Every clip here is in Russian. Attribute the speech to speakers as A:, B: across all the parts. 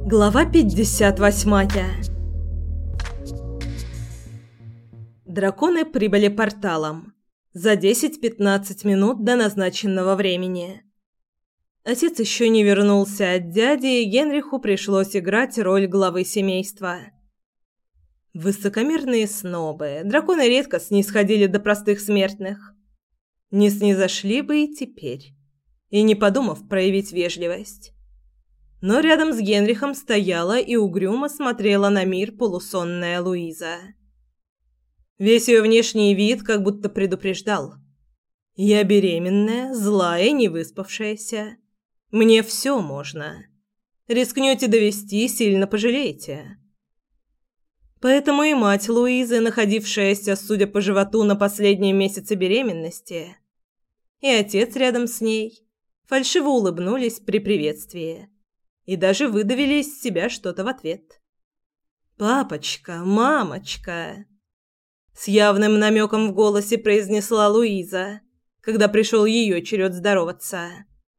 A: Глава 58. Драконы прибыли порталом за 10-15 минут до назначенного времени. Отец еще не вернулся от дяди, и Генриху пришлось играть роль главы семейства. Высокомерные снобы, драконы редко снисходили до простых смертных. Не снизошли бы и теперь, и не подумав проявить вежливость. Но рядом с Генрихом стояла и угрюмо смотрела на мир полусонная Луиза. Весь ее внешний вид как будто предупреждал: «Я беременная, злая, невыспавшаяся. Мне все можно. Рискнете довести, сильно пожалеете». Поэтому и мать Луизы, находившаяся, судя по животу, на последнем месяце беременности, и отец рядом с ней фальшиво улыбнулись при приветствии и даже выдавили из себя что-то в ответ. «Папочка, мамочка!» С явным намеком в голосе произнесла Луиза, когда пришел ее черед здороваться.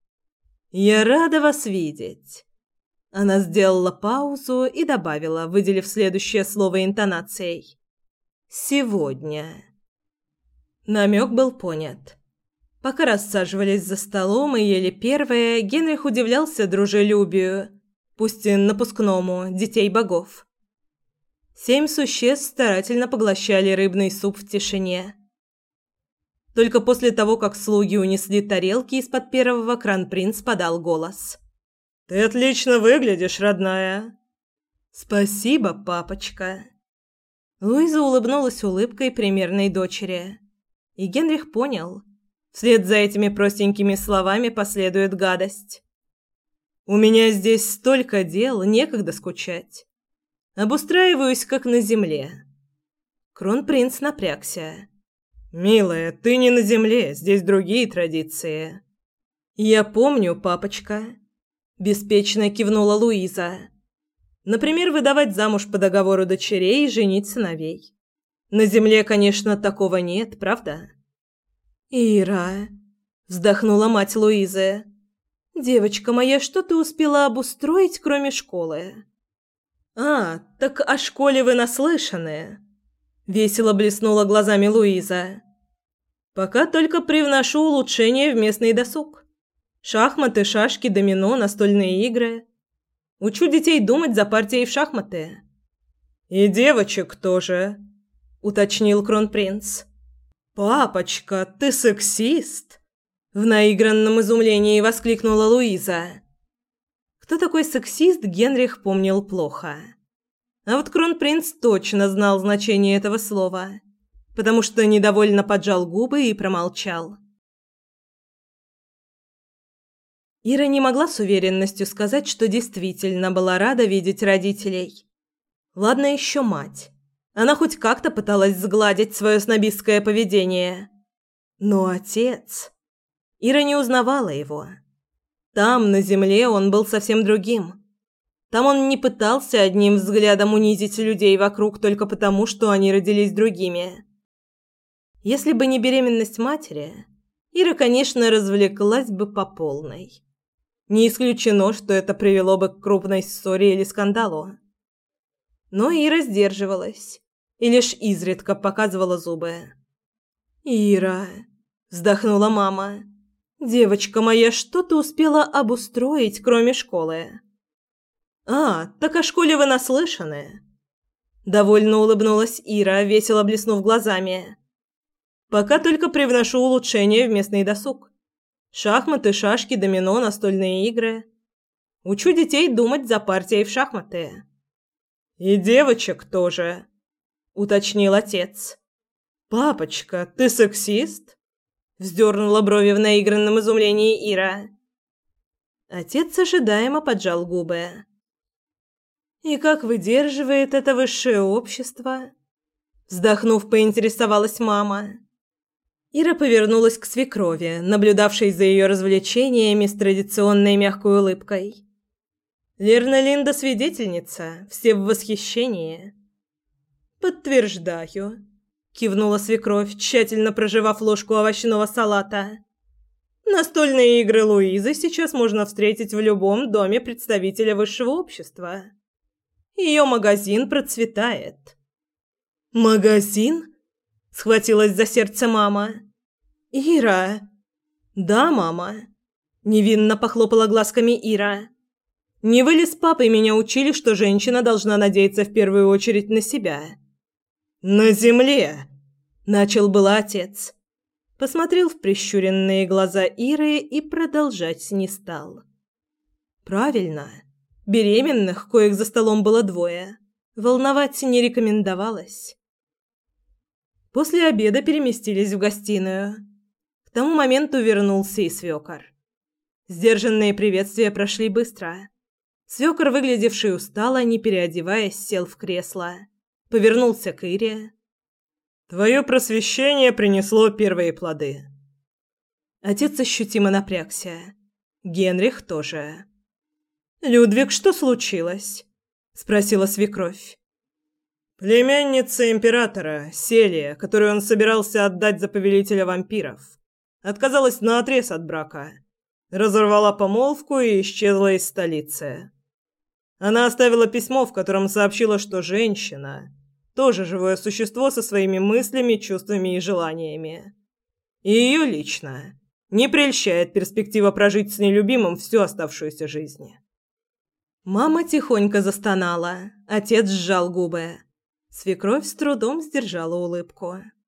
A: «Я рада вас видеть!» Она сделала паузу и добавила, выделив следующее слово интонацией: «Сегодня». Намек был понят. Пока рассаживались за столом и ели первое, Генрих удивлялся дружелюбию, пусть и напускному, детей богов. 7 существ старательно поглощали рыбный суп в тишине. Только после того, как слуги унесли тарелки, из-под первого кронпринц подал голос: «Ты отлично выглядишь, родная». «Спасибо, папочка». Луиза улыбнулась улыбкой примерной дочери. И Генрих понял: вслед за этими простенькими словами последует гадость. «У меня здесь столько дел, некогда скучать. Обустраиваюсь, как на земле». Кронпринц напрягся. «Милая, ты не на земле, здесь другие традиции». «Я помню, папочка», – беспечно кивнула Луиза. «Например, выдавать замуж по договору дочерей и женить сыновей. На земле, конечно, такого нет, правда?» «Ира», – вздохнула мать Луизы, – «девочка моя, что ты успела обустроить, кроме школы?» «А, так о школе вы наслышаны», – весело блеснула глазами Луиза. «Пока только привношу улучшения в местный досуг. Шахматы, шашки, домино, настольные игры. Учу детей думать за партией в шахматы». «И девочек тоже», – уточнил кронпринц. «Папочка, ты сексист?» – в наигранном изумлении воскликнула Луиза. Кто такой сексист, Генрих помнил плохо. А вот кронпринц точно знал значение этого слова, потому что недовольно поджал губы и промолчал. Ира не могла с уверенностью сказать, что действительно была рада видеть родителей. Ладно еще мать. Она хоть как-то пыталась сгладить свое снобистское поведение. Но отец... Ира не узнавала его. Там, на земле, он был совсем другим. Там он не пытался одним взглядом унизить людей вокруг только потому, что они родились другими. Если бы не беременность матери, Ира, конечно, развлеклась бы по полной. Не исключено, что это привело бы к крупной ссоре или скандалу. Но Ира сдерживалась и лишь изредка показывала зубы. «Ира», – вздохнула мама, – «девочка моя, что ты успела обустроить, кроме школы?» «А, так о школе вы наслышаны?» Довольно улыбнулась Ира, весело блеснув глазами. «Пока только привношу улучшения в местный досуг. Шахматы, шашки, домино, настольные игры. Учу детей думать за партией в шахматы». «И девочек тоже», – уточнил отец. «Папочка, ты сексист?» – вздернула брови в наигранном изумлении Ира. Отец ожидаемо поджал губы. «И как выдерживает это высшее общество?» Вздохнув, поинтересовалась мама. Ира повернулась к свекрови, наблюдавшей за ее развлечениями с традиционной мягкой улыбкой. «Лерна Линда свидетельница, все в восхищении». «Подтверждаю», – кивнула свекровь, тщательно прожевав ложку овощного салата. Настольные игры Луизы сейчас можно встретить в любом доме представителя высшего общества. Ее магазин процветает». «Магазин?» – схватилась за сердце мама. «Ира!» «Да, мама», – невинно похлопала глазками Ира. «Не вы ли с папой меня учили, что женщина должна надеяться в первую очередь на себя?» «На земле!» – начал было отец. Посмотрел в прищуренные глаза Иры и продолжать не стал. «Правильно. Беременных, коих за столом было двое, волновать не рекомендовалось». После обеда переместились в гостиную. К тому моменту вернулся и свекор. Сдержанные приветствия прошли быстро. Свекор, выглядевший устало, не переодеваясь, сел в кресло. Повернулся к Ире. «Твое просвещение принесло первые плоды». Отец ощутимо напрягся. Генрих тоже. «Людвиг, что случилось?» – спросила свекровь. «Племянница императора, Селия, которую он собирался отдать за повелителя вампиров, отказалась наотрез от брака, разорвала помолвку и исчезла из столицы. Она оставила письмо, в котором сообщила, что женщина – тоже живое существо со своими мыслями, чувствами и желаниями. И ее лично не прельщает перспектива прожить с нелюбимым всю оставшуюся жизнь». Мама тихонько застонала, отец сжал губы. Свекровь с трудом сдержала улыбку.